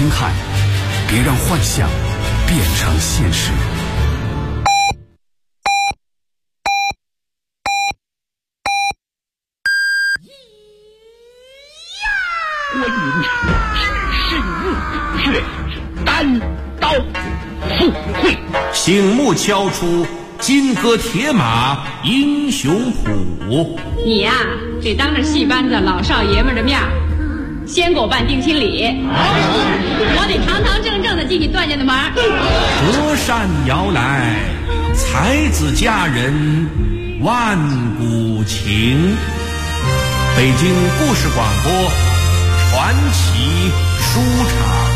心看，别让幻想变成现实。 观音只是月，却单刀赴会。 醒目敲出金戈铁马英雄谱。 你呀，得当着戏班子老少爷们的面先给我办定亲礼，我得堂堂正正的进你段家的门。 隔山摇来，才子佳人万古情。北京故事广播传奇书场。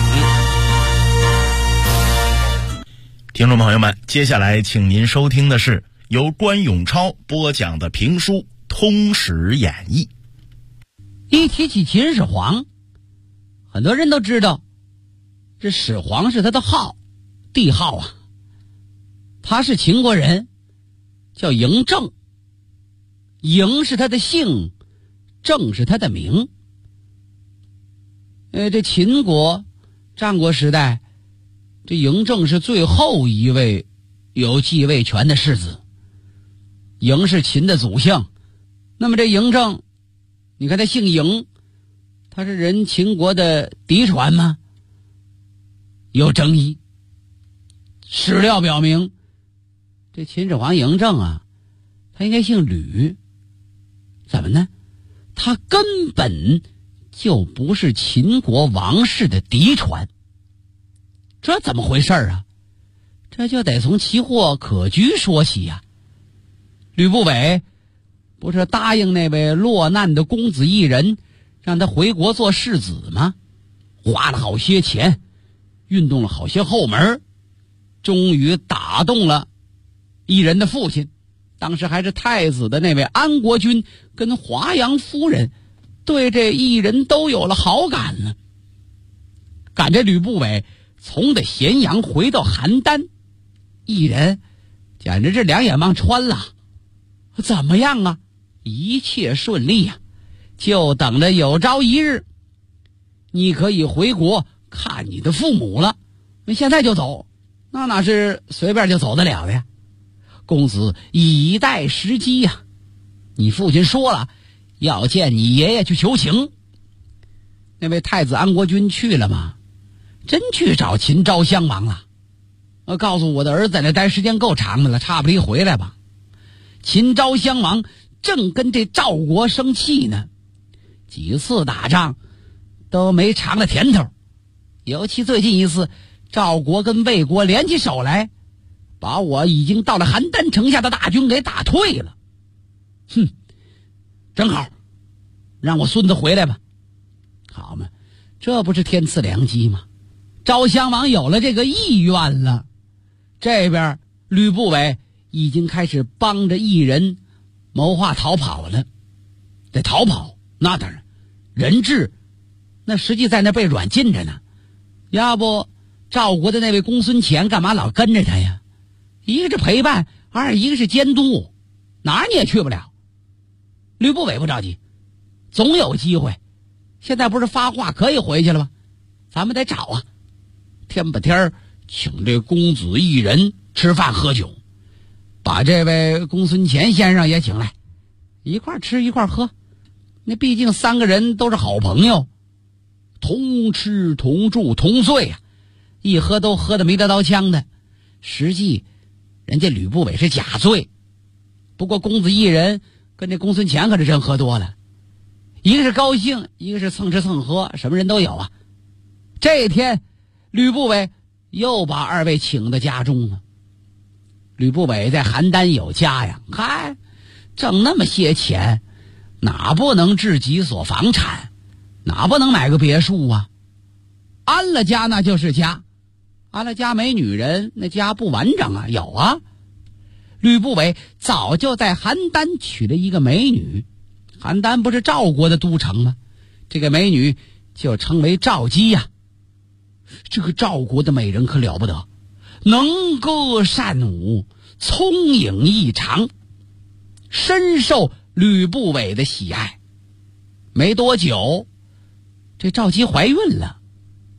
听众朋友们，接下来请您收听的是由关永超播讲的评书《通史演义》。 一提起秦始皇，很多人都知道这始皇是他的号，帝号啊。他是秦国人，叫嬴政。嬴是他的姓，政是他的名。这秦国战国时代，这嬴政是最后一位有继位权的世子。嬴是秦的祖姓，那么这嬴政，你看他姓嬴，他是人秦国的嫡传吗？有争议。史料表明，这秦始皇嬴政啊，他应该姓吕。怎么呢？他根本就不是秦国王室的嫡传。这怎么回事啊？这就得从奇货可居说起呀。吕不韦不是答应那位落难的公子异人，让他回国做世子吗？花了好些钱，运动了好些后门，终于打动了异人的父亲，当时还是太子的那位安国君跟华阳夫人，对这异人都有了好感了。赶着吕不韦从的咸阳回到邯郸，异人简直是两眼望穿了。怎么样啊？一切顺利啊，就等着有朝一日你可以回国看你的父母了。现在就走，那哪是随便就走得了的呀？公子以待时机呀。你父亲说了，要见你爷爷去求情。那位太子安国君去了吗？真去找秦昭襄王了。告诉我的儿子在那待时间够长的了，差不离回来吧。秦昭襄王正跟这赵国生气呢，几次打仗都没尝了甜头，尤其最近一次，赵国跟魏国联起手来，把我已经到了邯郸城下的大军给打退了。哼，正好让我孙子回来吧。好嘛，这不是天赐良机吗？昭襄王有了这个意愿了，这边吕不韦已经开始帮着异人谋划逃跑了。得逃跑，那当然，人质那实际在那被软禁着呢。要不赵国的那位公孙虔干嘛老跟着他呀？一个是陪伴，一个是监督，哪儿你也去不了。吕不韦不着急，总有机会。现在不是发话可以回去了吗？咱们得找啊。天不天请这公子异人吃饭喝酒，把这位公孙虔先生也请来，一块吃一块喝。那毕竟三个人都是好朋友，同吃同住同睡啊，一喝都喝得没得刀枪的。实际人家吕不韦是假醉，不过公子异人跟这公孙虔可是真喝多了，一个是高兴，一个是蹭吃蹭喝，什么人都有啊。这一天吕不韦又把二位请到家中了。吕不韦在邯郸有家呀，嗨，挣那么些钱，哪不能置几所房产，哪不能买个别墅啊？安了家那就是家，安了家没女人，那家不完整啊。有啊，吕不韦早就在邯郸娶了一个美女。邯郸不是赵国的都城吗？这个美女就称为赵姬呀。这个赵国的美人可了不得，能歌善舞，聪颖异常，深受吕不韦的喜爱。没多久，这赵姬怀孕了。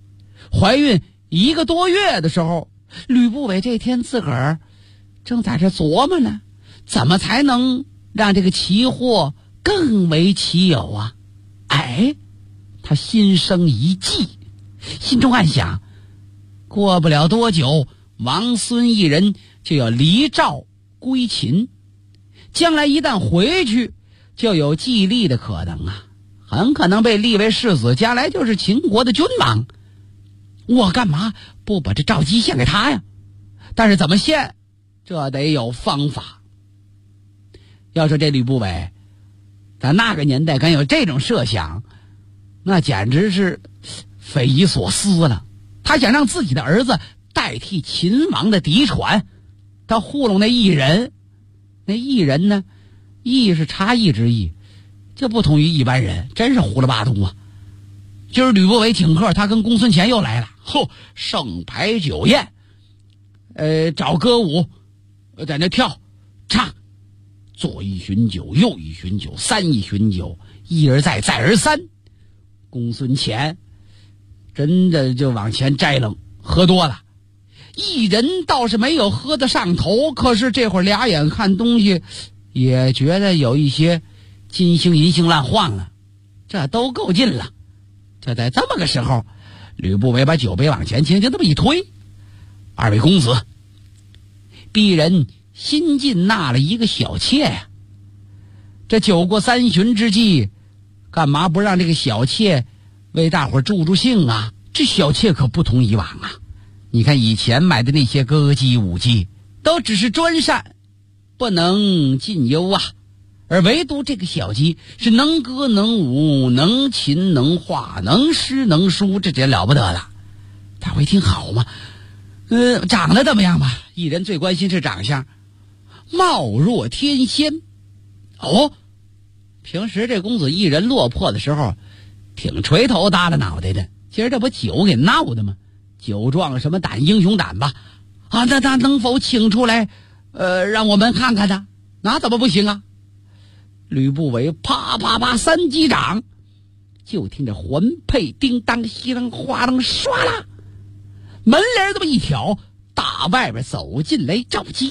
怀孕1个多月的时候，吕不韦这天自个儿正在这琢磨呢，怎么才能让这个奇货更为奇有啊？哎，他心生一计，心中暗想，过不了多久，王孙一人就要离赵归秦，将来一旦回去，就有继立的可能啊，很可能被立为世子，将来就是秦国的君王。我干嘛不把这赵姬献给他呀？但是怎么献，这得有方法。要说这吕不韦在那个年代敢有这种设想，那简直是匪夷所思了。他想让自己的儿子代替秦王的嫡传，他糊弄那异人。那异人呢，异是差异之异，就不同于一般人，真是胡了八通啊。就是吕不韦请客，他跟公孙虔又来了，盛牌酒宴，找歌舞，在那跳唱，左一巡酒，右一巡酒，三一巡酒，一而再，再而三。公孙虔真的就往前摘楞，喝多了。一人倒是没有喝得上头，可是这会儿俩眼看东西，也觉得有一些金星银星乱晃了，这都够劲了。就在这么个时候，吕不韦把酒杯往前轻轻这么一推，二位公子，鄙人新进纳了一个小妾呀。这酒过3巡之际，干嘛不让这个小妾为大伙助助兴啊？这小妾可不同以往啊！你看以前买的那些歌姬舞姬，都只是专擅，不能尽优啊。而唯独这个小姬是能歌能舞，能琴能画，能诗能书，这了不得了。大伙一听好嘛，长得怎么样吧？艺人最关心是长相，貌若天仙。哦，平时这公子艺人落魄的时候，挺垂头耷拉脑袋的。今儿这不酒给闹的吗？酒壮什么胆，英雄胆吧？啊，那能否请出来，让我们看看他？那怎么不行啊？吕不韦啪啪啪3击掌，就听着环佩叮当稀啷哗啷唰啦，门帘这么一挑，大外边走进来赵姬，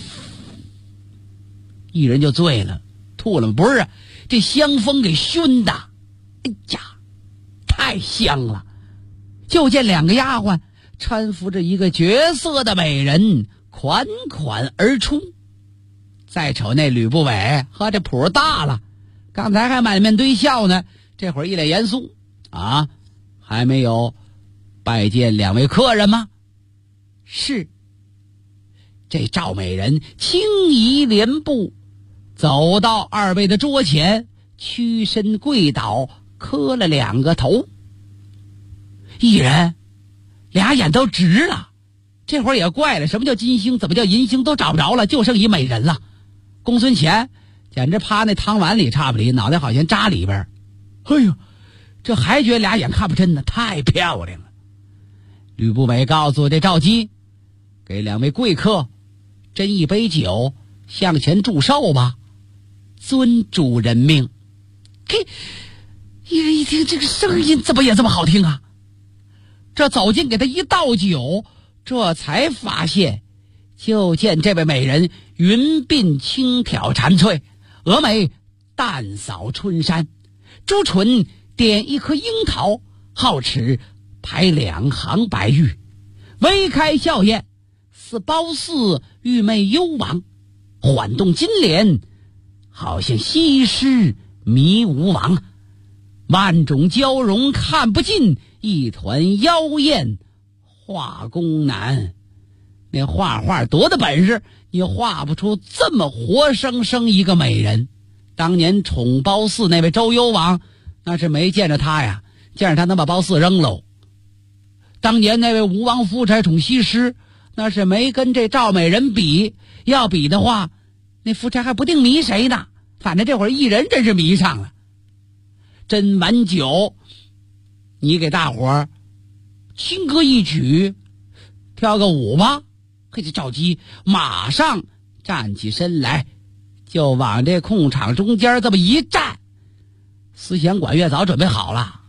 一人就醉了，吐了不是啊，这香风给熏的，哎呀，太香了。就见2个丫鬟搀扶着一个绝色的美人款款而出。再瞅那吕不韦，呵，这谱大了，刚才还满面堆笑呢，这会儿一脸严肃啊，还没有拜见2位客人吗？是。这赵美人轻移莲步，走到2位的桌前，屈身跪倒，磕了2个头。一人俩眼都直了，这会儿也怪了，什么叫金星，怎么叫银星都找不着了，就剩一美人了。公孙虔简直趴那汤碗里差不离，脑袋好像扎里边。哎呦，这还觉得俩眼看不真呢，太漂亮了。吕不韦告诉这赵姬，给2位贵客斟一杯酒，向前祝寿吧，尊主人命。嘿，一人一听这个声音怎么也这么好听啊？这走近给他一倒酒，这才发现，就见这位美人云鬓轻挑蝉翠，蛾眉淡扫春山，朱唇点一颗樱桃，皓齿排2行白玉，微开笑靥，似褒姒玉媚幽王，缓动金莲，好像西施迷吴王。万种娇容看不尽，一团妖艳画工难。那画多大本事，你画不出这么活生生一个美人。当年宠褒姒那位周幽王，那是没见着他呀，见着他能把褒姒扔喽。当年那位吴王夫差宠西施，那是没跟这赵美人比，要比的话，那夫差还不定迷谁呢。反正这会儿一人真是迷上了。斟完酒，你给大伙儿轻歌一曲，跳个舞吧。可这赵姬马上站起身来，就往这空场中间这么一站。思想管乐早准备好了，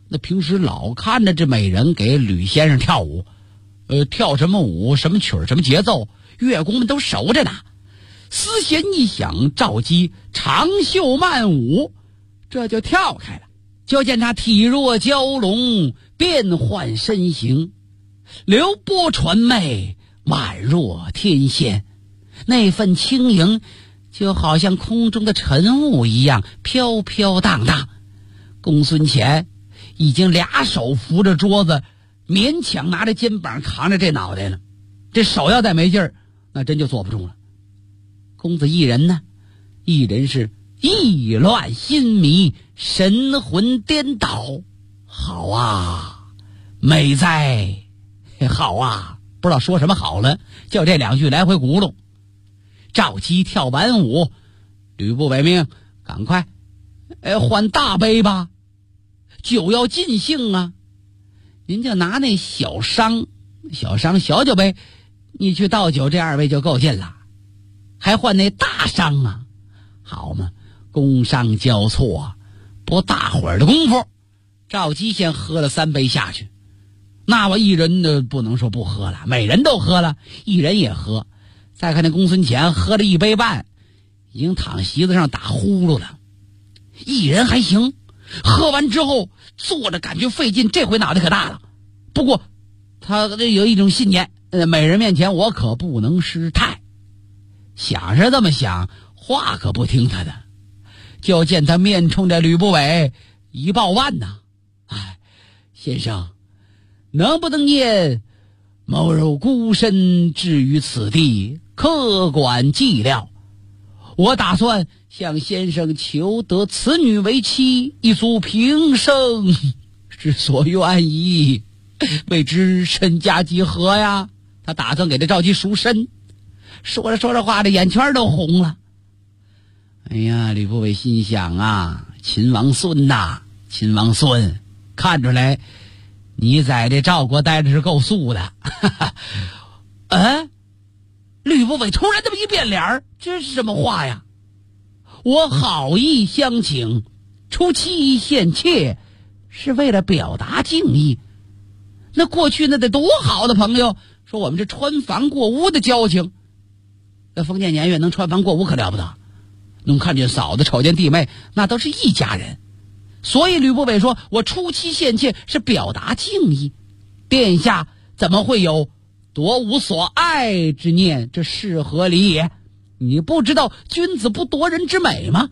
那平时老看着这美人给吕先生跳舞，跳什么舞，什么曲儿，什么节奏，乐工们都熟着呢。丝弦一响，赵姬长袖慢舞，这就跳开了。就见他体若蛟龙，变幻身形，流波传媚，宛若天仙。那份轻盈就好像空中的晨雾一样飘飘荡荡。公孙乾已经俩手扶着桌子，勉强拿着肩膀扛着这脑袋了，这手要再没劲儿，那真就坐不住了。公子一人呢，一人是意乱心迷，神魂颠倒。好啊，美哉，好啊，不知道说什么好了，就这两句来回轱辘。赵姬跳完舞，吕不韦命赶快换大杯吧，酒要尽兴啊。您就拿那小小酒杯，你去倒酒，这2位就够劲了，还换那大商啊，好嘛，工商交错，不大会儿的功夫，赵姬先喝了3杯下去。那我一人呢不能说不喝了，每人都喝了，一人也喝。再看那公孙乾喝了1杯半，已经躺席子上打呼噜了。一人还行，喝完之后坐着感觉费劲，这回脑袋可大了。不过他有一种信念，美人面前我可不能失态。想是这么想，话可不听他的。就见他面冲着吕不韦一抱腕呐，先生，能不能念某人孤身至于此地，客管寂寥？我打算向先生求得此女为妻，一足平生之所愿矣。未知身家几何呀？他打算给这赵姬赎身。说着说着话，这眼圈都红了。哎呀，吕不韦心想啊，秦王孙呐，秦王孙，看出来你在这赵国待着是够素的。吕不韦突然这么一变脸，这是什么话呀？我好意相请，出妻献妾，是为了表达敬意。那过去那得多好的朋友，说我们这穿房过屋的交情，那封建年月能穿房过屋可了不得，能看见嫂子瞅见弟妹，那都是一家人。所以吕不韦说我出妻献妾是表达敬意，殿下怎么会有夺吾所爱之念？这是何理也？你不知道君子不夺人之美吗？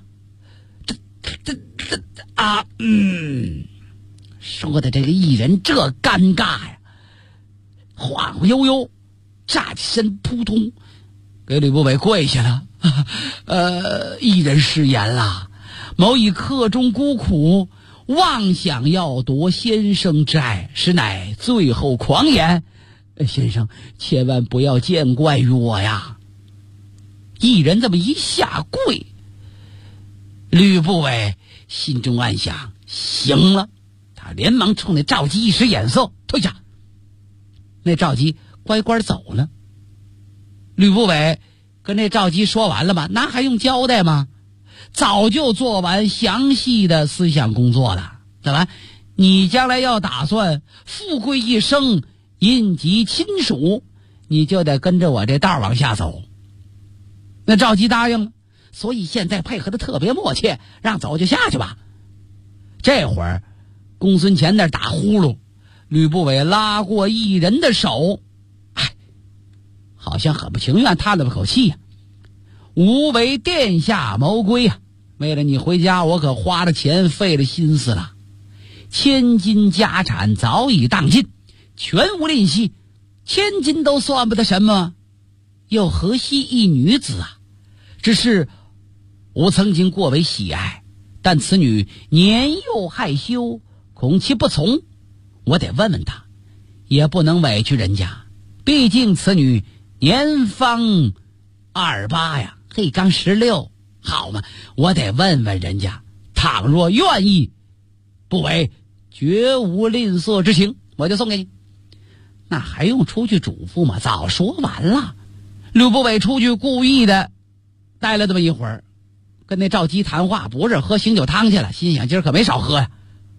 说的这个艺人这尴尬呀，晃晃悠悠站起身，扑通给吕不韦跪下了。艺人失言了，某以客中孤苦，妄想要夺先生之爱，实乃最后狂言。先生千万不要见怪于我呀。艺人这么一下跪，吕不韦心中暗想，行了，他连忙冲那赵姬一使眼色，退下。那赵姬乖乖走了。吕不韦跟那赵姬说完了吧，那还用交代吗？早就做完详细的思想工作了。怎么，你将来要打算富贵一生，荫及亲属，你就得跟着我这道往下走。那赵姬答应了，所以现在配合的特别默契，让走就下去吧。这会儿公孙乾那打呼噜，吕不韦拉过一人的手，好像很不情愿，叹了口气呀。吾为殿下谋归啊，为了你回家，我可花了钱，费了心思了。千金家产早已荡尽，全无吝惜，千金都算不得什么，又何惜一女子啊？只是吾曾经过为喜爱，但此女年幼害羞，恐其不从，我得问问她，也不能委屈人家，毕竟此女年方28呀，刚16，好嘛，我得问问人家，倘若愿意，不为绝无吝啬之情，我就送给你。那还用出去嘱咐吗？早说完了。吕不韦出去故意的待了这么一会儿，跟那赵姬谈话，不是喝醒酒汤去了，心想今儿可没少喝呀。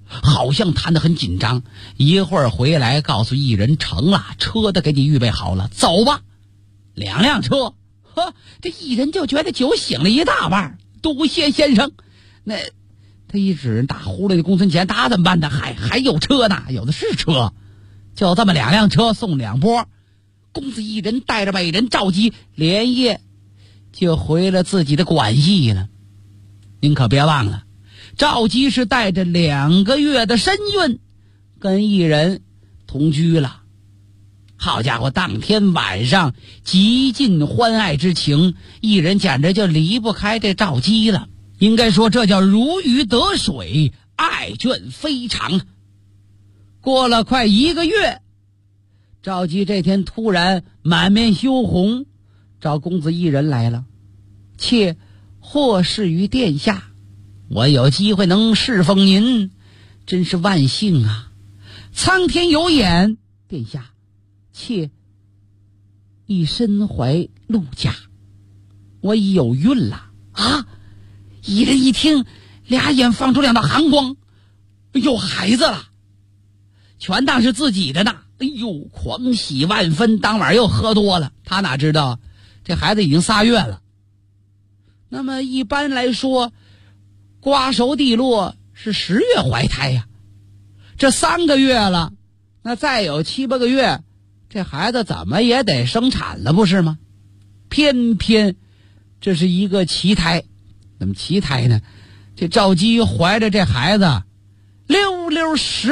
好像谈得很紧张。一会儿回来告诉艺人成了，车都给你预备好了，走吧。2辆车，这艺人就觉得酒醒了一大半。多谢先生。那他一指打呼噜的公孙钱，他怎么办呢？还有车呢，有的是车，就这么2辆车送2波。公子艺人带着美人赵姬连夜就回了自己的馆驿了。您可别忘了，赵姬是带着2个月的身孕跟艺人同居了。好家伙，当天晚上极尽欢爱之情，艺人简直就离不开这赵姬了。应该说这叫如鱼得水，爱眷非常。过了快1个月，赵姬这天突然满面羞红，找公子艺人来了。妾获释于殿下，我有机会能侍奉您，真是万幸啊！苍天有眼，殿下，妾已身怀陆家，我已有孕了啊！艺人一听，俩眼放出2道寒光，有孩子了，全当是自己的呢。哎呦，狂喜万分，当晚又喝多了。他哪知道这孩子已经3月了。那么一般来说，瓜熟蒂落是10月怀胎呀。这3个月了，那再有7、8个月，这孩子怎么也得生产了，不是吗？偏偏这是一个奇胎。那么奇胎呢？这赵姬怀着这孩子溜溜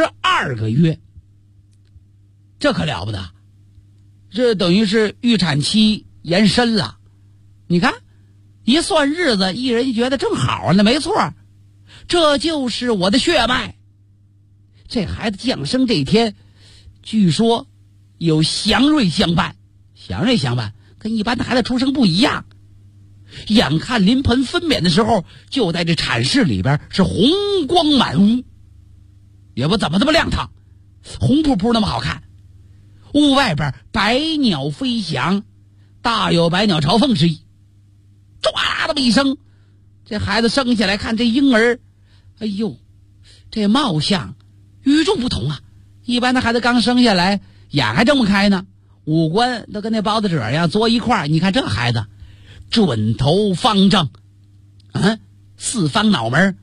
12个月，这可了不得，这等于是预产期延伸了。你看一算日子，艺人就觉得正好呢，没错，这就是我的血脉。这孩子降生这一天，据说有祥瑞相伴。祥瑞相伴跟一般的孩子出生不一样，眼看临盆分娩的时候，就在这产室里边是红光满屋，也不怎么这么亮堂，红扑扑那么好看。屋外边百鸟飞翔，大有百鸟朝凤之意。唰这么一声，这孩子生下来，看这婴儿，哎呦，这貌相与众不同啊！一般的孩子刚生下来，眼还睁不开呢，五官都跟那包子褶一样嘬一块。你看这孩子，准头方正，四方脑门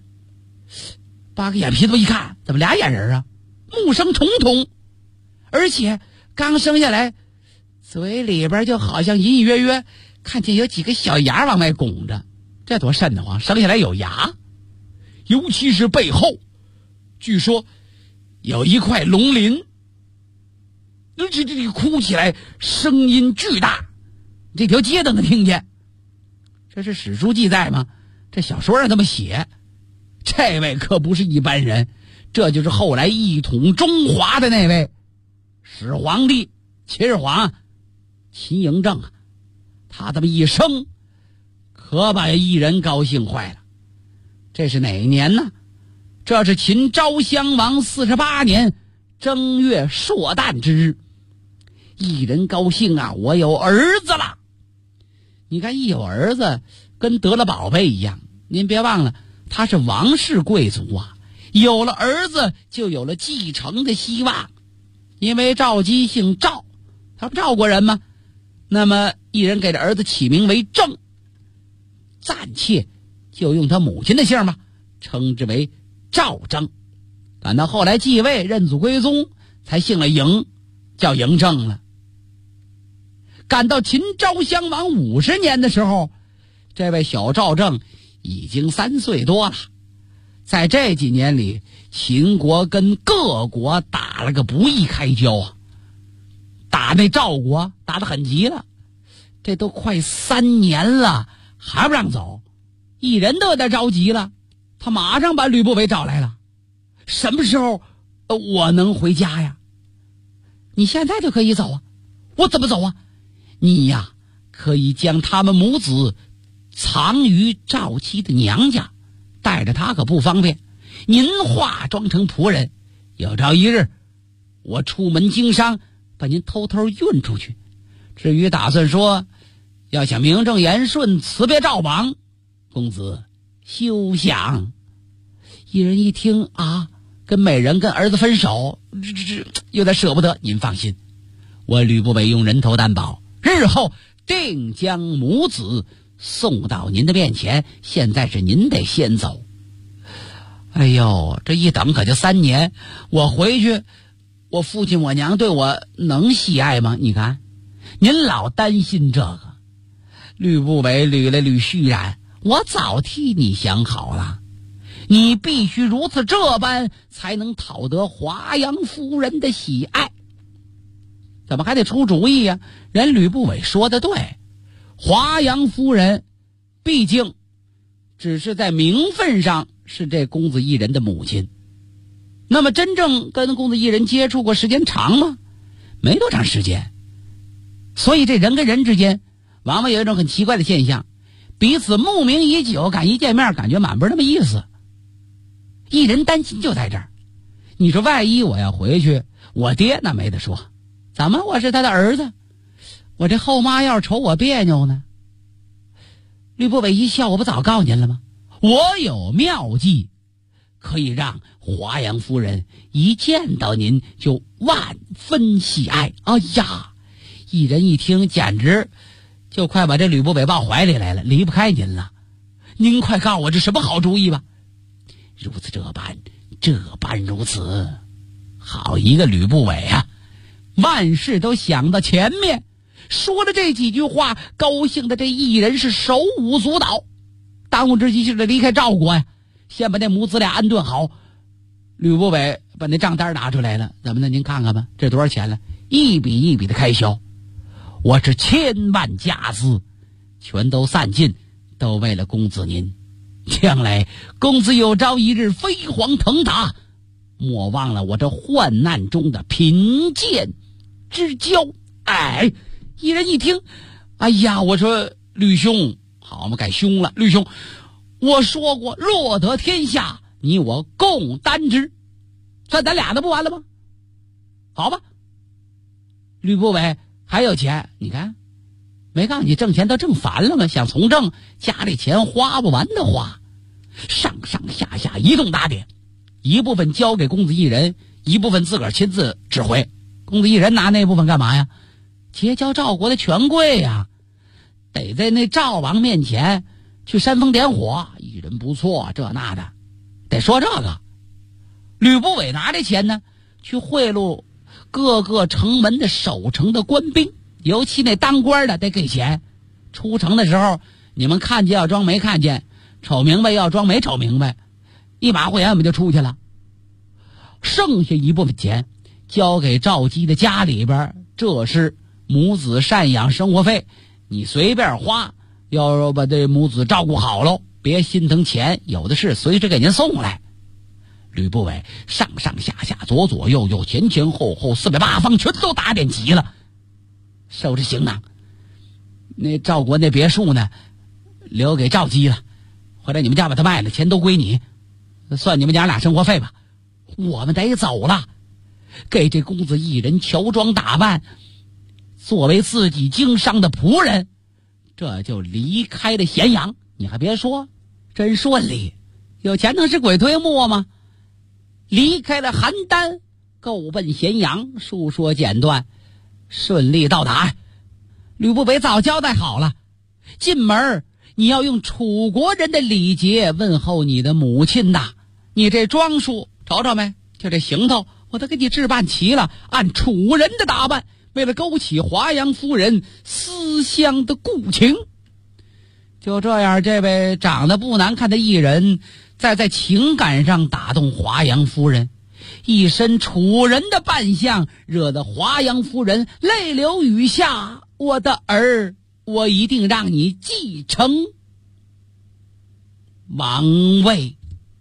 ，8个眼皮子一看，怎么俩眼人啊？目生重瞳，而且刚生下来，嘴里边就好像隐隐约约看见有几个小牙往外拱着，这多瘆得慌！生下来有牙，尤其是背后，据说有一块龙鳞，这哭起来声音巨大，这条街都能听见。这是史书记载吗？这小说上这么写。这位可不是一般人，这就是后来一统中华的那位始皇帝秦始皇，秦嬴政啊。他这么一生，可把艺人高兴坏了。这是哪一年呢？这是秦昭襄王48年正月朔诞之日。艺人高兴啊，我有儿子了。你看一有儿子跟得了宝贝一样，您别忘了他是王室贵族啊，有了儿子就有了继承的希望。因为赵姬姓赵，他不赵国人吗？那么艺人给这儿子起名为郑，暂且就用他母亲的姓吧，称之为赵征。赶到后来继位认祖归宗，才姓了嬴，叫嬴政了。赶到秦昭襄王50年的时候，这位小赵政已经3岁多了。在这几年里，秦国跟各国打了个不亦开交啊，打那赵国打得很急了，这都快3年了还不让走，艺人都有点着急了。他马上把吕不韦找来了，什么时候我能回家呀？你现在就可以走啊。我怎么走啊？你呀可以将他们母子藏于赵姬的娘家，带着他可不方便，您化妆成仆人，有朝一日我出门经商，把您偷偷运出去。至于打算说要想名正言顺辞别赵王，公子休想。一人一听啊， 跟美人跟儿子分手，这有点舍不得。您放心，我吕不韦用人头担保，日后定将母子送到您的面前，现在是您得先走。哎呦，这一等可就3年，我回去，我父亲我娘对我能喜爱吗？你看，您老担心这个。吕不韦捋了捋须髯，我早替你想好了，你必须如此这般，才能讨得华阳夫人的喜爱。怎么还得出主意呀？人吕不韦说的对，华阳夫人毕竟只是在名分上是这公子异人的母亲，那么真正跟公子异人接触过时间长吗？没多长时间。所以这人跟人之间往往有一种很奇怪的现象，彼此慕名已久，敢一见面感觉满不是那么意思。异人担心就在这儿，你说万一我要回去，我爹那没得说，怎么我是他的儿子，我这后妈要是瞅我别扭呢？吕不韦一笑，我不早告诉您了吗？我有妙计，可以让华阳夫人一见到您就万分喜爱。哎呀，一人一听简直就快把这吕不韦抱怀里来了，离不开您了。您快告诉我这什么好主意吧。如此这般如此。好一个吕不韦啊，万事都想到前面。说了这几句话，高兴的这异人是手舞足蹈。当务之急就是离开赵国呀，先把那母子俩安顿好。吕不韦把那账单拿出来了，怎么的？您看看吧，这多少钱了？一笔一笔的开销，我这千万家资全都散尽，都为了公子您。将来公子有朝一日飞黄腾达，莫忘了我这患难中的贫贱之交。哎，一人一听，哎呀，我说吕兄，好嘛，改兄了。吕兄，我说过若得天下，你我共担之，算咱俩的不完了吗？好吧。吕不韦还有钱，你看没告诉你挣钱都挣烦了吗？想从政，家里钱花不完的花，上上下下一通打点，一部分交给公子异人，一部分自个儿亲自指挥。公子异人拿那部分干嘛呀？结交赵国的权贵呀，得在那赵王面前去煽风点火，异人不错，这那的，得说这个。吕不韦拿这钱呢，去贿赂各个城门的守城的官兵，尤其那当官的得给钱。出城的时候，你们看见要装没看见，瞅明白要装没瞅明白，一马虎眼我们就出去了。剩下一部分钱交给赵姬的家里边，这是母子赡养生活费，你随便花，要把这母子照顾好喽，别心疼钱，有的是随时给您送来。吕不韦上上下下左左右右前前后后四面八方全都打点齐了，收拾行囊。那赵国那别墅呢，留给赵姬了，回来你们家把它卖了，钱都归你，算你们娘俩生活费吧。我们得走了，给这公子异人乔装打扮，作为自己经商的仆人，这就离开了咸阳。你还别说，真顺利，有钱能使鬼推磨吗？离开了邯郸，够奔咸阳，述说简短，顺利到达。吕不韦早交代好了，进门你要用楚国人的礼节问候你的母亲呐。你这装束瞅瞅没，就这行头我都给你置办齐了，按楚人的打扮，为了勾起华阳夫人思乡的故情。就这样，这位长得不难看的异人在情感上打动华阳夫人，一身楚人的扮相惹得华阳夫人泪流雨下。我的儿，我一定让你继承王位。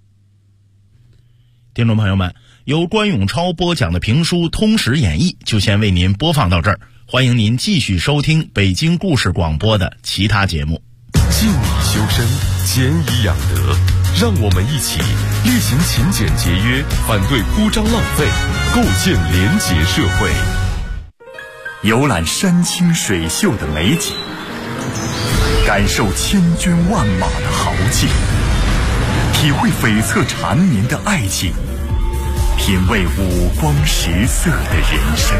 听众朋友们，由关永超播讲的评书《通史演义》就先为您播放到这儿，欢迎您继续收听北京故事广播的其他节目。 敬以修身，俭以养德，让我们一起厉行勤俭节约，反对铺张浪费，构建廉洁社会。 游览山清水秀的美景，感受千军万马的豪气，体会悱恻缠绵的爱情， 品味五光十色的人生。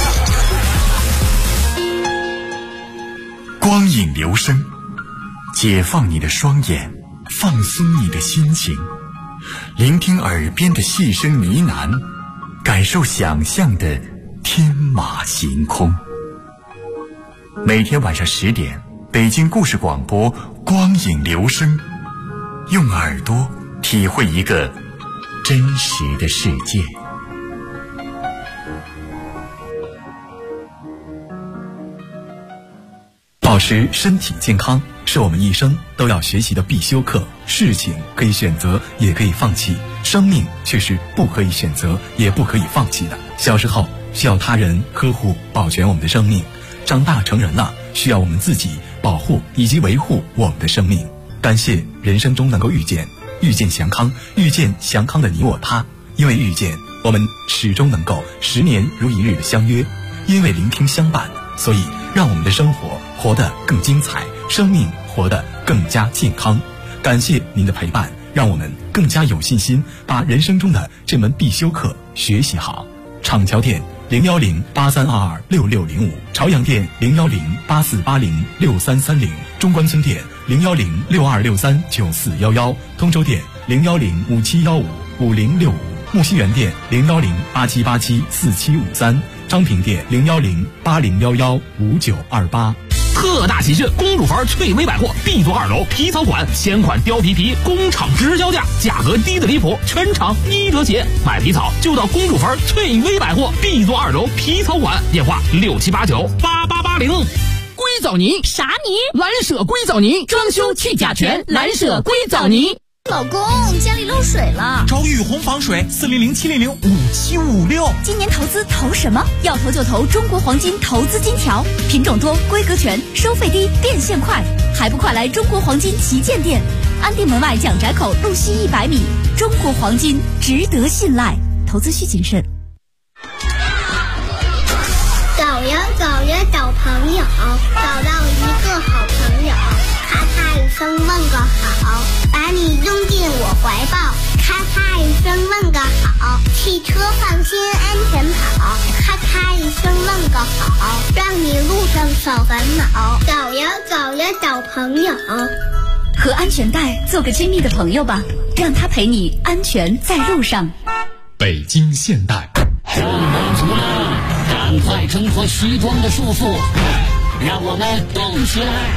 光影留声，解放你的双眼，放松你的心情，聆听耳边的细声呢喃，感受想象的天马行空。每天晚上10点，北京故事广播光影留声，用耳朵体会一个真实的世界。 保持身体健康是我们一生都要学习的必修课。事情可以选择，也可以放弃，生命却是不可以选择，也不可以放弃的。小时候需要他人呵护保全我们的生命，长大成人了需要我们自己保护以及维护我们的生命。感谢人生中能够遇见祥康，遇见祥康的你我他。因为遇见，我们始终能够10年如一日的相约；因为聆听相伴，所以让我们的生活活得更精彩，生命活得更加健康。感谢您的陪伴，让我们更加有信心把人生中的这门必修课学习好。厂桥店01083226605，朝阳店01084806330，中关村店01062639411，通州店01057155065，木樨园店01087874753，昌平店01080115928。 特大喜讯！公主坟翠微百货 B 座2楼皮草馆，现款貂皮工厂直销价，价格低得离谱，全场1折起。买皮草就到公主坟翠微百货 B 座2楼皮草馆，电话67898880。硅藻泥啥泥？ 蓝舍硅藻泥，装修去甲醛，蓝舍硅藻泥。 老公，家里漏水了， 找雨虹防水400-700-5756。 今年投资投什么？要投就投中国黄金投资金条，品种多，规格全，收费低，变现快，还不快来中国黄金旗舰店，安定门外蒋宅口路西100米。中国黄金值得信赖，投资需谨慎。 走呀走呀找朋友，找到一个好朋友，咔嚓一声问个好，把你拥进我怀抱，咔嚓一声问个好，汽车放心安全跑，咔嚓一声问个好，让你路上少烦恼。走呀走呀找朋友， 和安全带做个亲密的朋友吧，让他陪你安全在路上。 北京现代， 上班族们，赶快挣脱西装的束缚，让我们动起来。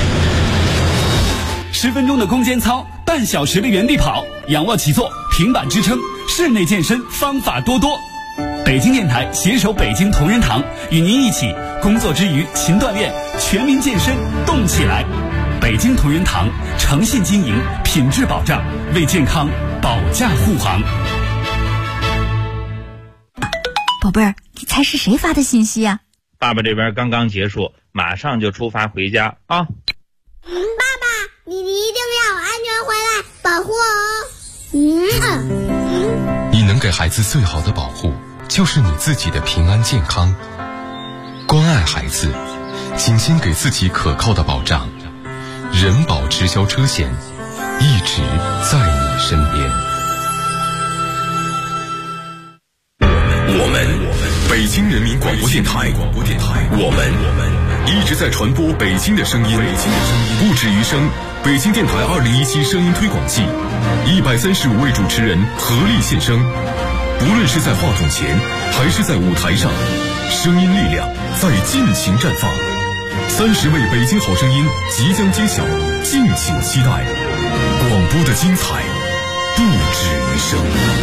10分钟的空间操，半小时的原地跑，仰卧起坐，平板支撑，室内健身方法多多。北京电台携手北京同仁堂，与您一起工作之余勤锻炼，全民健身动起来。北京同仁堂诚信经营，品质保障，为健康保驾护航。 宝贝儿，你猜是谁发的信息啊？ 爸爸这边刚刚结束，马上就出发回家啊。 爸爸，你一定要安全回来，保护我哦。 你能给孩子最好的保护，就是你自己的平安健康。关爱孩子，请先给自己可靠的保障。人保直销车险，一直在你身边。我们北京人民广播电台，我们一直在传播北京的声音，不止于声。北京电台2017声音推广季，135位主持人合力献声，无论是在话筒前还是在舞台上，声音力量在尽情绽放。30位北京好声音即将揭晓，敬请期待。广播的精彩不止于声。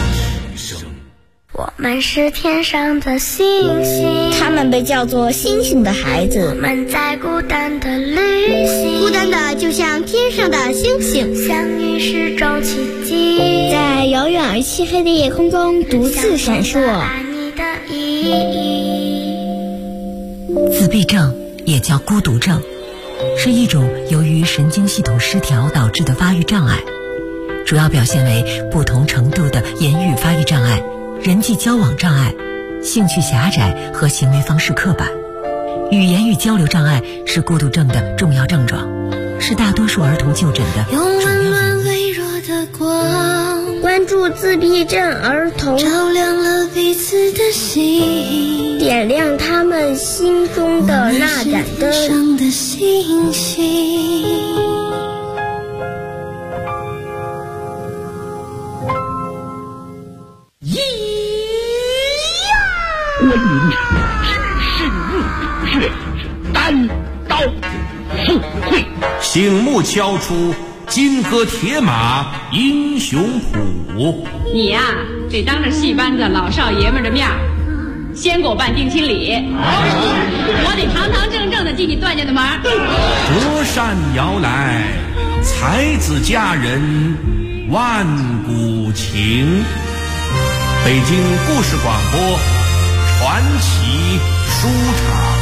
我们是天上的星星， 他们被叫做星星的孩子。 我们在孤单的旅行， 孤单的就像天上的星星， 相遇是种奇迹， 在遥远而漆黑的夜空中独自闪烁。 自闭症也叫孤独症，是一种由于神经系统失调导致的发育障碍，主要表现为不同程度的言语发育障碍、人际交往障碍、兴趣狭窄和行为方式刻板。语言与交流障碍是孤独症的重要症状，是大多数儿童就诊的主要原因。 用温暖微弱的光， 关注自闭症儿童，照亮了彼此的心，点亮他们心中的那盏灯。的星星。 关云智胜日月，单刀赴会。 醒目敲出金戈铁马英雄谱。 你呀，得当着戏班子老少爷们的面先给我办定亲礼，我得堂堂正正的进你段家的门。 隔山摇来，才子佳人万古情。北京故事广播传奇书场。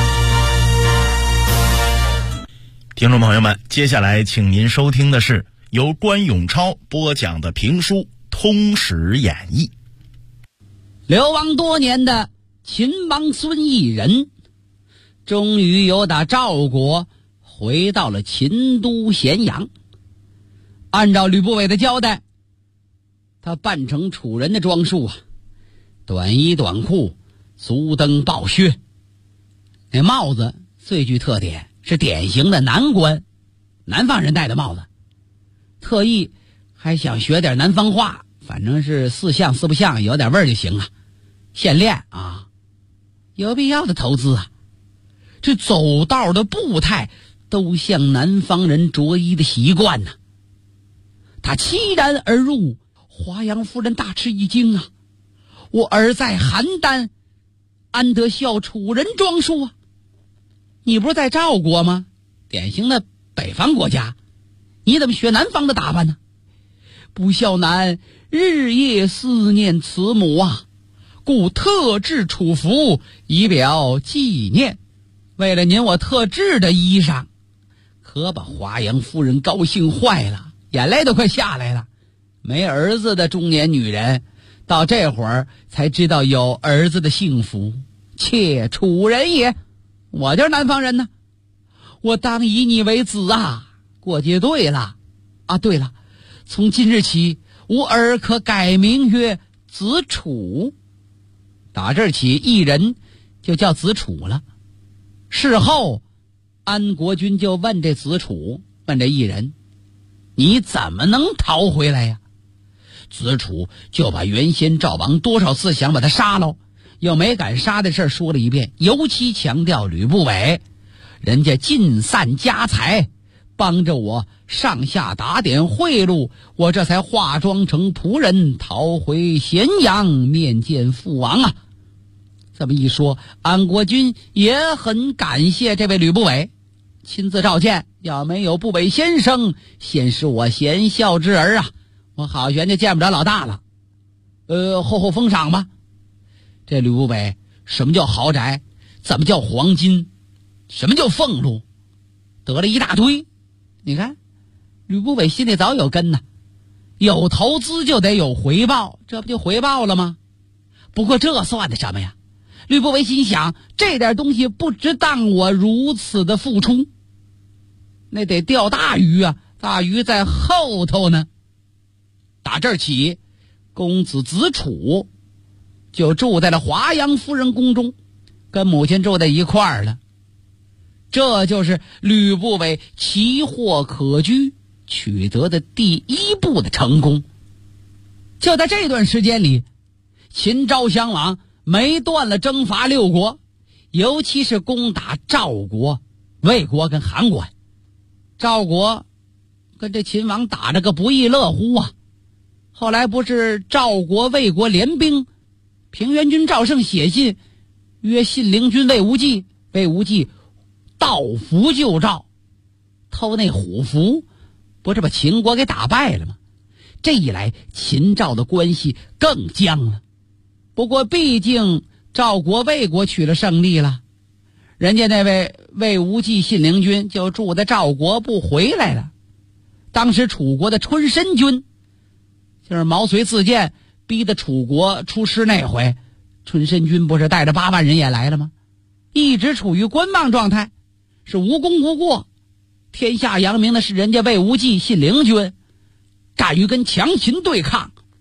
听众朋友们，接下来请您收听的是由关永超播讲的评书《通史演义》。 流亡多年的秦王孙异人，终于由打赵国回到了秦都咸阳。按照吕不韦的交代，他扮成楚人的装束啊，短衣短裤，足蹬抱靴，那帽子最具特点，是典型的南官，南方人戴的帽子。特意还想学点南方话，反正是四像四不像，有点味儿就行啊。现练啊，有必要的投资啊。这走道的步态都像南方人着衣的习惯呢。他凄然而入，华阳夫人大吃一惊啊！我儿在邯郸，安得效楚人装束啊？你不是在赵国吗？典型的北方国家，你怎么学南方的打扮呢？不孝男日夜思念慈母啊，故特制楚服以表纪念。为了您我特制的衣裳，可把华阳夫人高兴坏了，眼泪都快下来了。没儿子的中年女人，到这会儿才知道有儿子的幸福。妾楚人也，我就是南方人呢，我当以你为子啊。过节对了啊，对了，从今日起，吾儿可改名曰子楚。打这儿起，一人就叫子楚了。事后，安国君就问这子楚，问这一人，你怎么能逃回来呀？子楚就把原先赵王多少次想把他杀了又没敢杀的事说了一遍，尤其强调吕不韦，人家尽散家财，帮着我上下打点贿赂，我这才化妆成仆人逃回咸阳面见父王啊。这么一说，安国君也很感谢这位吕不韦，亲自召见，要没有不韦先生，先是我贤孝之儿啊，我好悬就见不着老大了。厚厚封赏吧。这吕不韦，什么叫豪宅？怎么叫黄金？什么叫俸禄？得了一大堆。你看，吕不韦心里早有根呢，有投资就得有回报，这不就回报了吗？不过这算的什么呀？吕不韦心想，这点东西不值当我如此的付出，那得钓大鱼啊，大鱼在后头呢。打这儿起，公子子楚就住在了华阳夫人宫中，跟母亲住在一块儿了。这就是吕不韦奇货可居取得的第一步的成功。就在这段时间里，秦昭襄王没断了征伐六国，尤其是攻打赵国、魏国跟韩国。赵国跟这秦王打着个不亦乐乎啊。后来不是赵国、魏国联兵，平原君赵胜写信约信陵君魏无忌，魏无忌盗符救赵，偷那虎符，不是把秦国给打败了吗？这一来，秦赵的关系更僵了。不过毕竟赵国、魏国取了胜利了，人家那位魏无忌信陵君就住在赵国不回来了。当时楚国的春申君，就是毛遂自荐逼得楚国出师那回，春申君不是带着8万人也来了吗？一直处于观望状态，是无功无过。天下扬名的是人家魏无忌信陵君，敢于跟强秦对抗，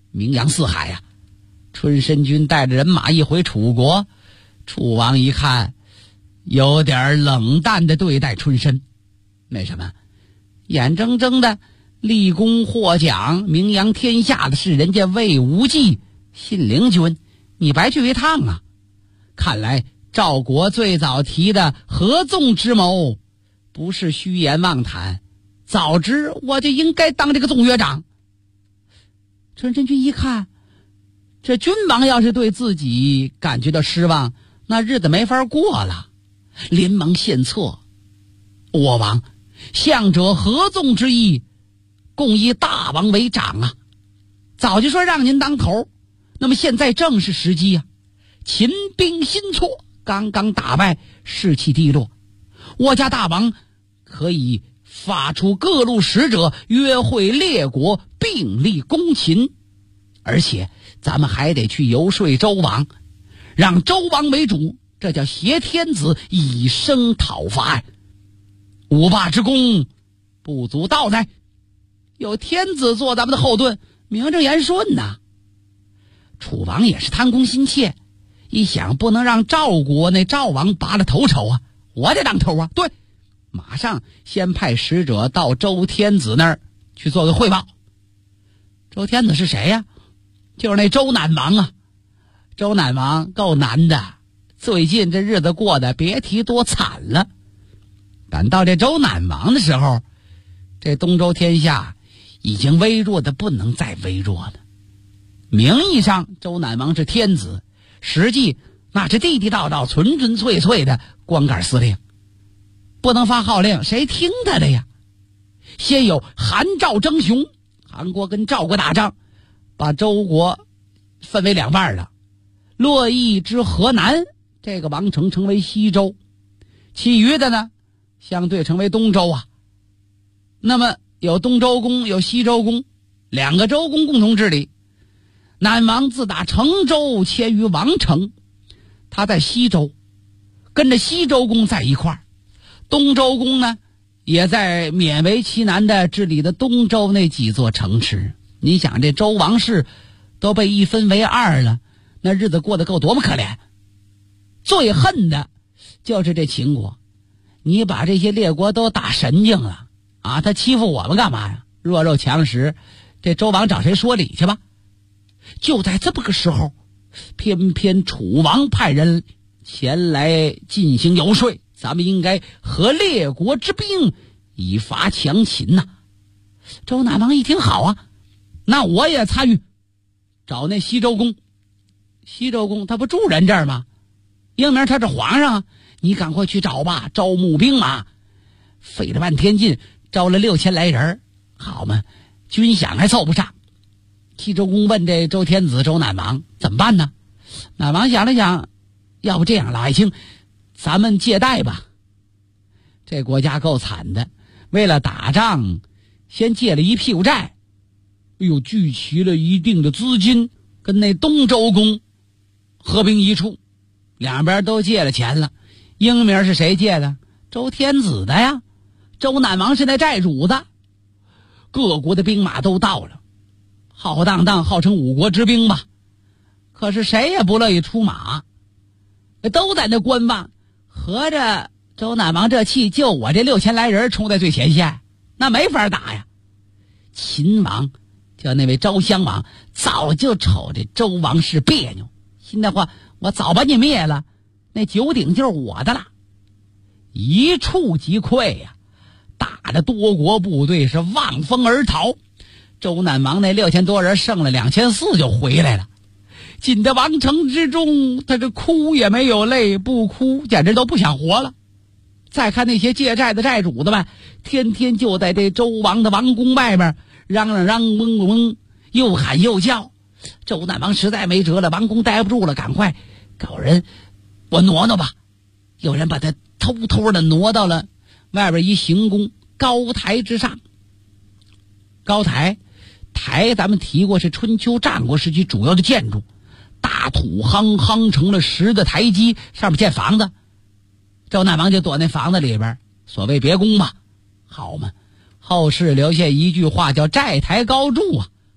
名扬四海呀。春申君带着人马一回楚国，楚王一看，有点冷淡的对待春申。为什么？眼睁睁的立功获奖名扬天下的是人家魏无忌、信陵君，你白去一趟啊。看来赵国最早提的合纵之谋不是虚言妄谈，早知我就应该当这个纵约长。春申君一看，这君王要是对自己感觉到失望，那日子没法过了，连忙献策。我王，向者合纵之意，共以大王为长啊！早就说让您当头，那么现在正是时机啊！秦兵新挫，刚刚打败，士气低落，我家大王可以发出各路使者，约会列国，并力攻秦。而且咱们还得去游说周王，让周王为主，这叫挟天子以生讨伐呀！五霸之功不足道哉，有天子做咱们的后盾，名正言顺呐。楚王也是贪功心切，一想不能让赵国那赵王拔了头筹啊，我得当头啊。对，马上先派使者到周天子那儿去做个汇报。周天子是谁呀？就是那周赧王啊。周赧王够难的，最近这日子过得别提多惨了。赶到这周赧王的时候，这东周天下已经微弱的不能再微弱了。名义上周赧王是天子，实际那是地地道道纯纯粹粹的光杆司令，不能发号令，谁听他的呀？先有韩赵争雄，韩国跟赵国打仗，把周国分为两半了。洛邑之河南这个王城成为西周，其余的呢相对成为东周啊。那么有东周公有西周公，两个周公共同治理。赧王自打成周迁于王城，他在西周跟着西周公在一块儿，东周公呢也在勉为其难的治理的东周那几座城池。你想这周王室都被一分为二了，那日子过得够多么可怜。最恨的就是这秦国，你把这些列国都打神经了啊！他欺负我们干嘛呀？弱肉强食，这周王找谁说理去吧？就在这么个时候，偏偏楚王派人前来进行游说，咱们应该合列国之兵以伐强秦呐。周赧王一听好啊，那我也参与，找那西周公。西周公他不住人这儿吗？英明他是皇上啊，你赶快去找吧，招募兵马。费了半天劲，招了6000来人，好嘛，军饷还凑不上。西周公问这周天子周赧王怎么办呢？赧王想了想，要不这样，老爱卿，咱们借贷吧。这国家够惨的，为了打仗先借了一屁股债，又聚齐了一定的资金，跟那东周公合兵一处，两边都借了钱了。英明是谁借的？周天子的呀。周赧王是那债主的。各国的兵马都到了，浩荡荡号称5国之兵吧，可是谁也不乐意出马，都在那观望，合着周赧王这气，就我这6000来人冲在最前线，那没法打呀。秦王叫那位昭襄王早就瞅这周王室别扭，心的话我早把你灭了，那九鼎就是我的了。一触即溃呀，打的多国部队是望风而逃。周赧王那6000多人剩了2400就回来了，进到王城之中，他这哭也没有泪，不哭简直都不想活了。再看那些借债的债主的们，天天就在这周王的王宫外面嚷嚷嚷嗡嗡，又喊又叫。周赧王实在没辙了，王宫待不住了，赶快搞人我挪挪吧。有人把他偷偷的挪到了外边一行宫高台之上。高台咱们提过是春秋战国时期主要的建筑，大土夯成了石的台基，上面建房子。周赧王就躲那房子里边，所谓别宫嘛，好嘛。后世留下一句话叫债台高筑啊，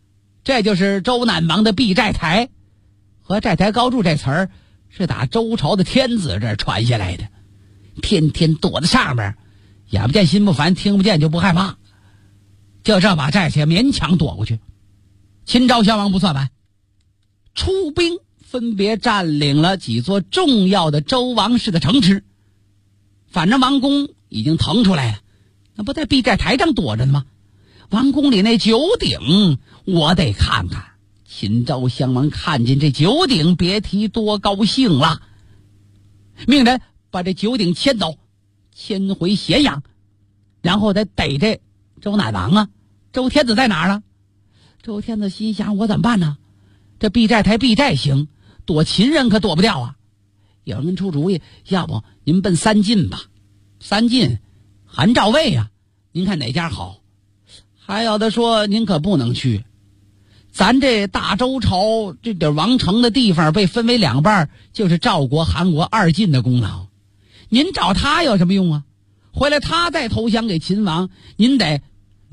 这就是周赧王的避寨台，和寨台高筑这词儿是打周朝的天子这儿传下来的，天天躲在上面，眼不见心不烦，听不见就不害怕，就这把寨些勉强躲过去。秦昭襄王不算完，出兵分别占领了几座重要的周王室的城池，反正王宫已经腾出来了，那不在避寨台上躲着呢吗？王宫里那九鼎我得看看。秦昭襄王看见这九鼎，别提多高兴了，命人把这九鼎牵走，牵回咸阳，然后得逮这周赧王啊。周天子在哪儿呢？周天子心想，我怎么办呢？这避寨台避寨行，躲秦人可躲不掉啊。有人出主意，要不您奔三晋吧，三晋韩赵魏啊，您看哪家好？还有的说您可不能去，咱这大周朝这点王城的地方被分为两半，就是赵国韩国二晋的功劳，您找他有什么用啊？回来他再投降给秦王，您得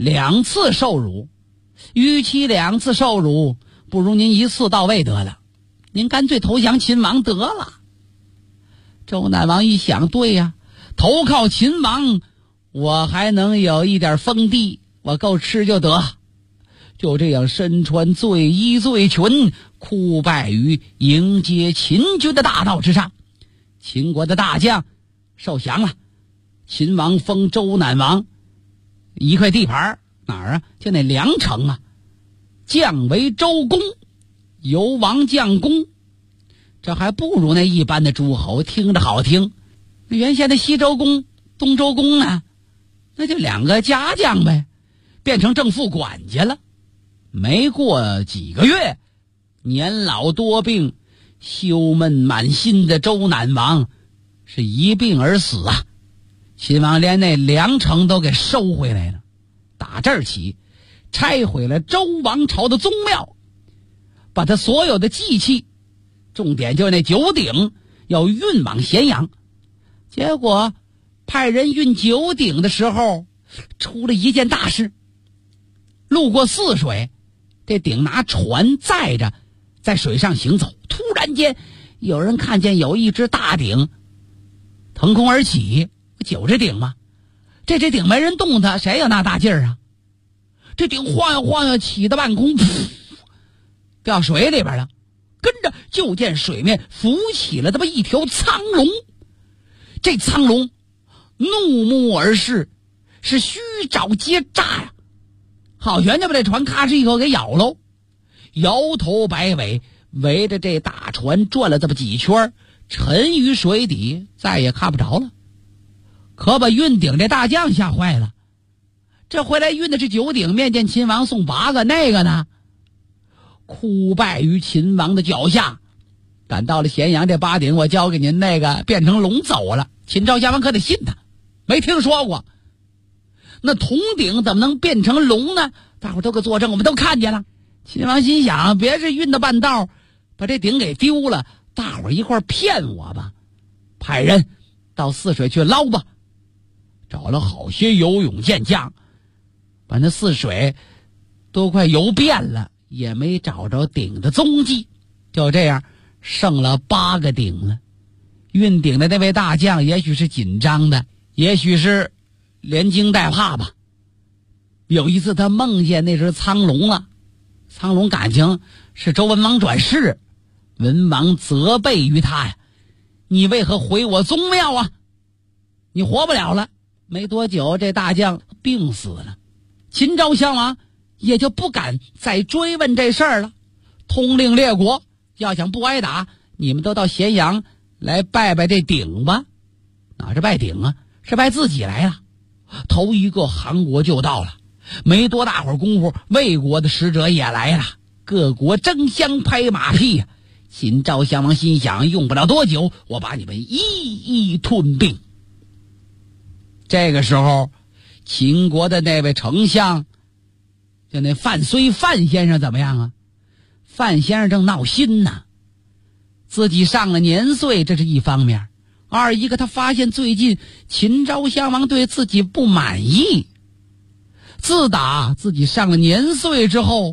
2次受辱，与其2次受辱，不如您1次到位得了，您干脆投降秦王得了。周赧王一想，对呀，投靠秦王我还能有一点封地，我够吃就得。就这样身穿罪衣罪裙，哭拜于迎接秦军的大道之上。秦国的大将受降了，秦王封周赧王一块地盘，哪儿啊？就那梁城啊，降为周公，由王将公，这还不如那一般的诸侯听着好听。原先的西周公东周公呢，那就2个家将呗，变成正副管家了。没过几个月，年老多病羞闷满心的周赧王是一病而死啊。秦王连那梁城都给收回来了，打这儿起拆毁了周王朝的宗庙，把他所有的祭器，重点就是那九鼎要运往咸阳。结果派人运九鼎的时候出了一件大事，路过泗水，这鼎拿船载着在水上行走，突然间有人看见有一只大鼎腾空而起，就这鼎吗？这鼎没人动它，谁有那大劲儿啊？这鼎晃悠晃悠起到半空，掉水里边了，跟着就见水面浮起了这么一条苍龙。这苍龙怒目而视，是须爪结扎呀，好悬就把这船咔哧一口给咬喽，摇头摆尾围着这大船转了这么几圈，沉于水底，再也看不着了。可把运鼎这大将吓坏了，这回来运的是九鼎，面见秦王送8个，那个呢哭败于秦王的脚下。赶到了咸阳，这8鼎我交给您，那个变成龙走了。秦昭襄王可得信他，没听说过，那铜鼎怎么能变成龙呢？大伙都给作证，我们都看见了。秦王心想，别是运到半道把这鼎给丢了，大伙一块骗我吧，派人到泗水去捞吧。找了好些游泳健将，把那泗水都快游遍了，也没找着鼎的踪迹。就这样剩了8个鼎了。运鼎的那位大将也许是紧张的，也许是连惊带怕吧。有一次他梦见那只苍龙了，苍龙感情是周文王转世，文王责备于他呀，你为何毁我宗庙啊？你活不了了。没多久这大将病死了，秦昭襄王也就不敢再追问这事儿了，通令列国，要想不挨打，你们都到咸阳来拜拜这鼎吧。哪是拜鼎啊，是拜自己来了。头一个韩国就到了，没多大会儿功夫，魏国的使者也来了，各国争相拍马屁呀。秦昭襄王心想，用不了多久，我把你们一一吞并。这个时候，秦国的那位丞相，就那范睢范先生怎么样啊？范先生正闹心呢，自己上了年岁，这是一方面；二一个他发现最近秦昭襄王对自己不满意。自打自己上了年岁之后，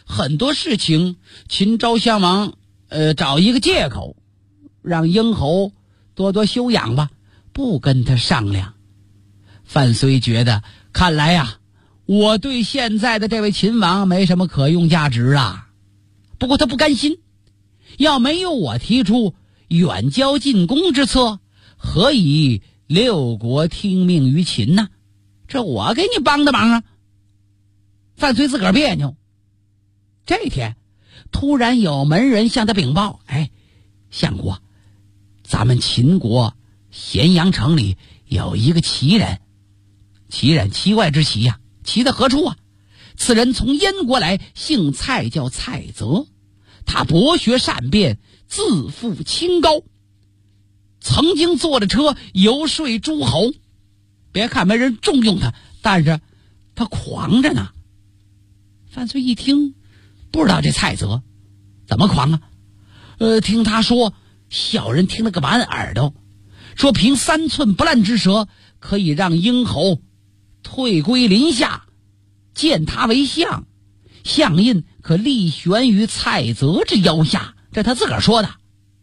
很多事情秦昭襄王找一个借口，让英侯多多休养吧，不跟他商量。范睢觉得，看来呀，我对现在的这位秦王没什么可用价值啊。不过他不甘心，要没有我提出远交近攻之策，何以六国听命于秦呢？这我给你帮的忙啊。范睢自个儿别扭。这天突然有门人向他禀报，相国，咱们秦国咸阳城里有一个奇人，奇怪之奇呀，奇在何处啊？此人从燕国来，姓蔡，叫蔡泽，他博学善辩，自负清高，曾经坐着车游说诸侯。别看没人重用他，但是他狂着呢。范睢一听，不知道这蔡泽怎么狂啊？听他说，小人听了个满耳朵，说凭3寸不烂之舌，可以让英侯退归临下，见他为相，相印可立悬于蔡泽之腰下。这他自个儿说的。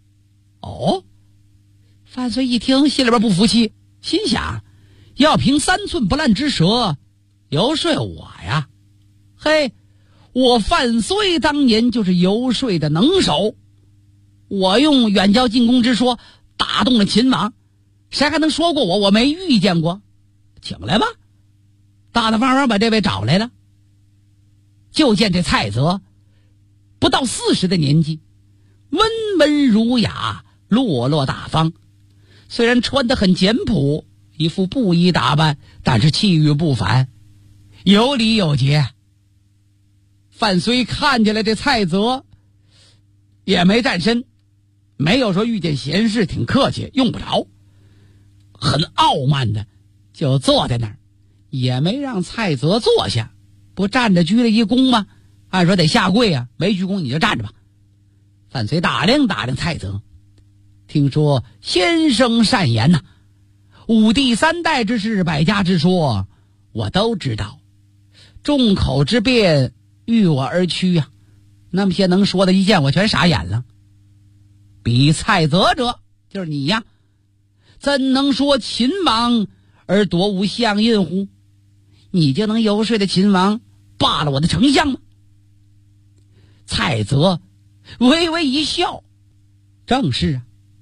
范睢一听，心里边不服气，心想，要凭3寸不烂之舌游说我呀？我范睢当年就是游说的能手，我用远交近攻之说打动了秦王，谁还能说过我没遇见过？请来吧。大大方方把这位找来了。就见这蔡泽不到40的年纪，温文儒雅，落落大方，虽然穿得很简朴，一副布衣打扮，但是气宇不凡，有礼有节。范睢看见了这蔡泽，也没站身，没有说遇见闲事挺客气，用不着，很傲慢的就坐在那儿，也没让蔡泽坐下，不站着鞠了一躬吗？按说得下跪啊，没鞠躬你就站着吧。范睢打量蔡泽，听说先生善言呐，5帝3代之事，百家之说，我都知道，众口之辩欲我而趋啊，那么些能说的，一见我全傻眼了。比蔡泽者，就是你呀，怎能说秦王而夺无相印乎？你就能游说的秦王罢了我的丞相吗？蔡泽微微一笑，正是啊。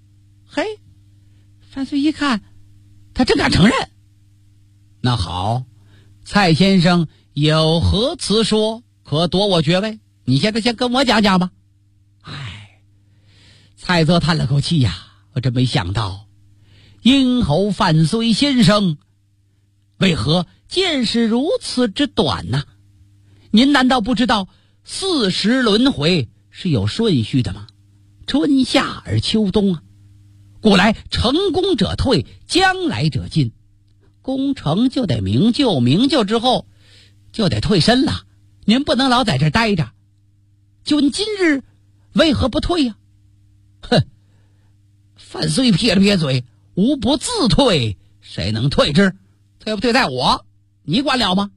范睢一看，他真敢承认。那好，蔡先生有何辞说，可夺我爵位？你现在先跟我讲讲吧。蔡泽叹了口气呀，我真没想到，英侯范睢先生为何见识如此之短呢？您难道不知道40轮回是有顺序的吗？春夏而秋冬啊，古来成功者退，将来者进。功成就得名就，名就之后就得退身了。您不能老在这待着。就你今日为何不退呀？范睢撇了撇嘴，吾不自退，谁能退之？退不退在我，你管了吗？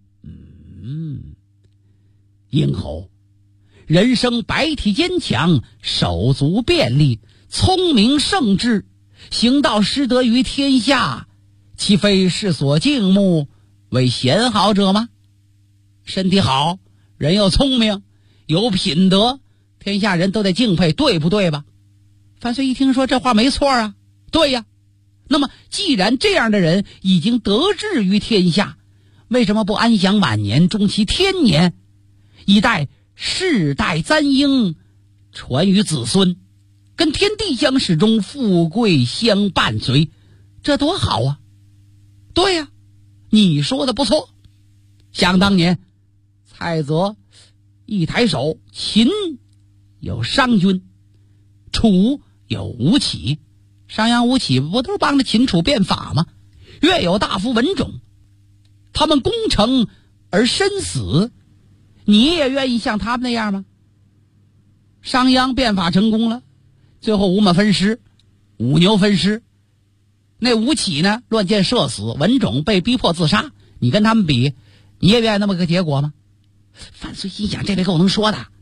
英侯人生百体坚强，手足便利，聪明胜智，行道失德于天下，岂非世所敬慕，为贤好者吗？身体好，人又聪明，有品德，天下人都得敬佩，对不对吧？范睢一听说这话没错啊，对呀。那么既然这样的人已经得志于天下，为什么不安享晚年，终其天年，以待世代簪缨，传于子孙，跟天地相始终，富贵相伴随，这多好啊！对呀，你说的不错。想当年蔡泽一抬手，秦有商均，楚有吴起，商鞅吴起不都是帮着秦楚变法吗？越有大夫文种，他们功成而身死，你也愿意像他们那样吗？商鞅变法成功了，最后五马分尸，五牛分尸，那吴起呢乱箭射死，文种被逼迫自杀，你跟他们比，你也愿意那么个结果吗？范睢心想，这位够能说的，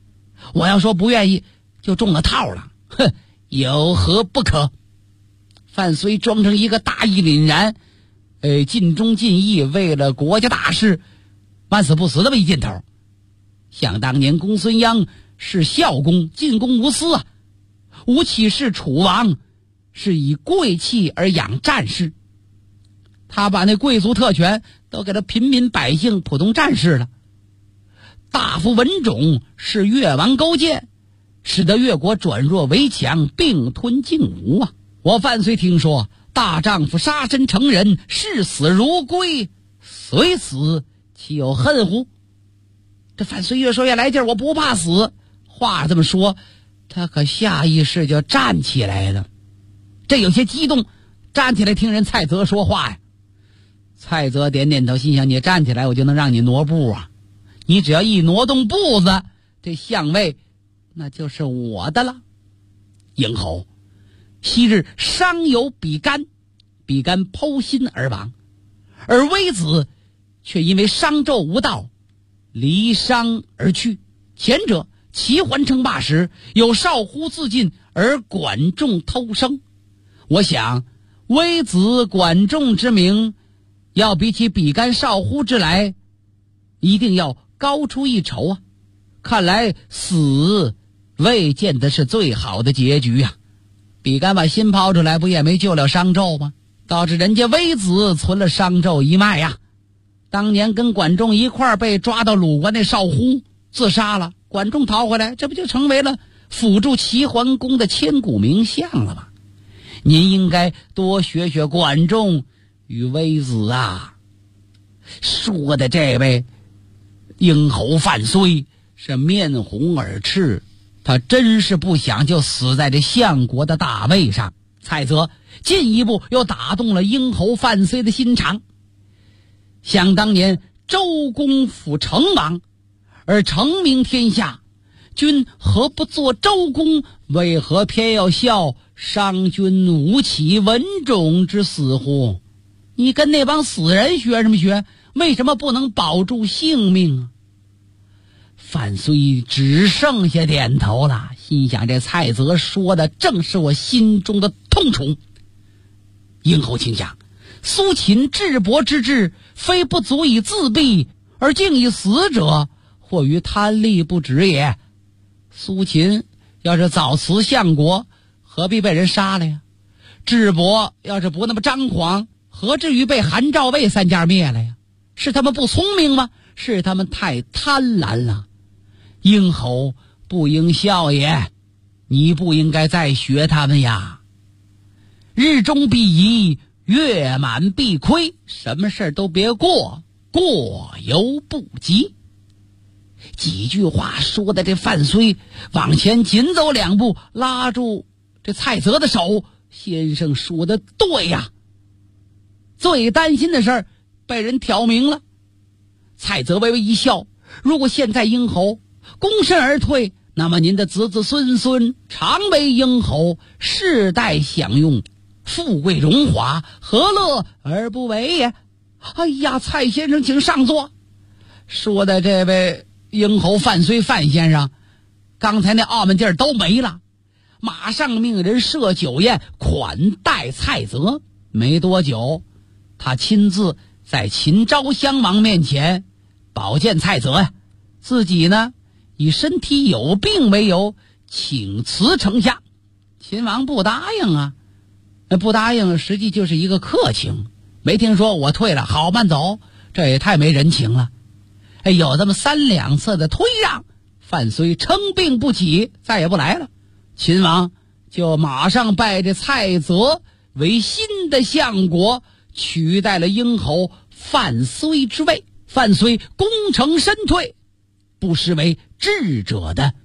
我要说不愿意，就中了套了。哼，有何不可？范睢装成一个大义凛然，尽忠尽义，为了国家大事，半死不死那么一劲头。想当年公孙鞅是孝公，进公无私啊。吴起是楚王，是以贵气而养战士。他把那贵族特权都给了平民百姓、普通战士了。大夫文种是越王勾践，使得越国转弱为强，并吞晋吴啊。我范睢听说大丈夫杀身成仁，视死如归，虽死岂有恨乎？这范睢越说越来劲儿，我不怕死。话这么说，他可下意识就站起来了。这有些激动，站起来听人蔡泽说话呀。蔡泽点点头，心想你站起来我就能让你挪步啊，你只要一挪动步子，这相位那就是我的了。英侯，昔日伤有比干，比干剖心而亡，而微子却因为商纣无道离商而去。前者齐桓称霸时有少乎自尽，而管仲偷生。我想微子管仲之名要比起比干少乎之来一定要高出一筹啊。看来死未见得是最好的结局啊。比干把心抛出来，不也没救了商纣吗？导致人家微子存了商纣一脉呀。当年跟管仲一块儿被抓到鲁国那少乎自杀了，管仲逃回来，这不就成为了辅助齐桓公的千古名相了吗？您应该多学学管仲与微子啊。说的这位英侯范睢是面红耳赤，他真是不想就死在这相国的大位上。蔡泽进一步又打动了英侯范睢的心肠。想当年周公辅成王而成名天下，君何不做周公？为何偏要效商君吴起文种之死乎？你跟那帮死人学什么学？为什么不能保住性命啊？范睢只剩下点头了，心想这蔡泽说的正是我心中的痛楚。英侯卿想，苏秦智伯之志，非不足以自毙，而竟以死者，或于贪利不止也。苏秦要是早辞相国，何必被人杀了呀？智伯要是不那么张狂，何至于被韩赵魏三家灭了呀？是他们不聪明吗？是他们太贪婪了。英侯不应笑也，你不应该再学他们呀。日中必移，月满必亏，什么事都别过，过犹不及。几句话说的这范睢往前紧走两步，拉住这蔡泽的手。先生说的对呀，最担心的事儿被人挑明了。蔡泽微微一笑，如果现在英侯躬身而退，那么您的子子孙孙常为英侯，世代享用富贵荣华，何乐而不为也？哎呀，蔡先生请上座。说的这位英侯范睢范先生，刚才那傲慢劲儿都没了，马上命人设酒宴款待蔡泽。没多久，他亲自在秦昭襄王面前保荐蔡泽呀，自己呢以身体有病为由请辞城下。秦王不答应啊，不答应实际就是一个客情，没听说我退了好慢走，这也太没人情了。有这么3两次的推让，范睢称病不起，再也不来了。秦王就马上拜这蔡泽为新的相国，取代了英侯范睢之位。范睢功成身退，不失为智者的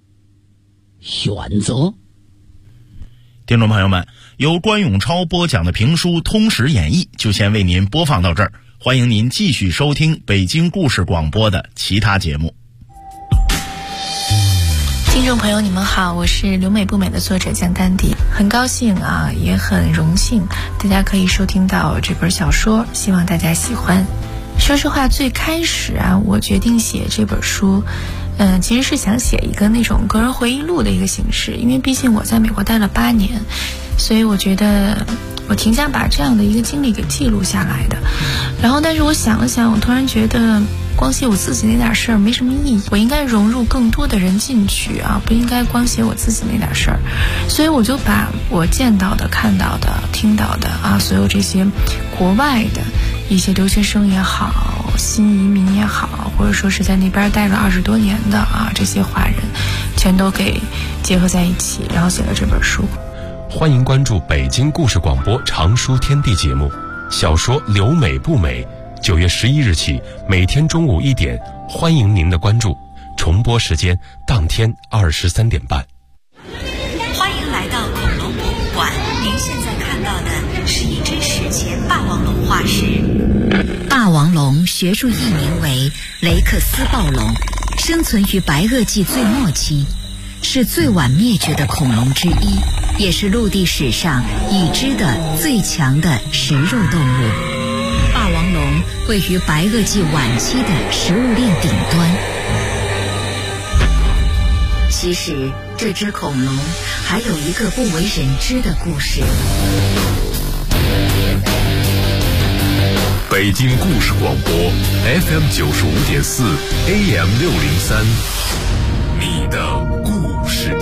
选择。 听众朋友们，由关永超播讲的评书《通史演义》就先为您播放到这儿，欢迎您继续收听北京故事广播的其他节目。 听众朋友你们好，我是留美不美的作者江丹迪，很高兴啊，也很荣幸大家可以收听到这本小说，希望大家喜欢。说实话，最开始啊，我决定写这本书其实是想写一个那种个人回忆录的一个形式，因为毕竟我在美国待了8年，所以我觉得我挺想把这样的一个经历给记录下来的。然后但是我想了想，我突然觉得光写我自己那点事儿没什么意义，我应该融入更多的人进去啊，不应该光写我自己那点事儿。所以我就把我见到的、看到的、听到的啊，所有这些国外的一些留学生也好，新移民也好，或者说是在那边待了20多年的啊，这些华人全都给结合在一起，然后写了这本书。 欢迎关注北京故事广播常书天地节目，小说留美不美，9月11日起每天中午1点，欢迎您的关注，重播时间当天23点半。 欢迎来到恐龙博物馆，您现在看到的是一只史前霸王龙化石。霸王龙学术译名为雷克斯暴龙，生存于白垩纪最末期，是最晚灭绝的恐龙之一，也是陆地史上已知的最强的食肉动物。霸王龙位于白垩纪晚期的食物链顶端。其实这只恐龙还有一个不为人知的故事。 北京故事广播 FM 95.4 AM 603，你的故事。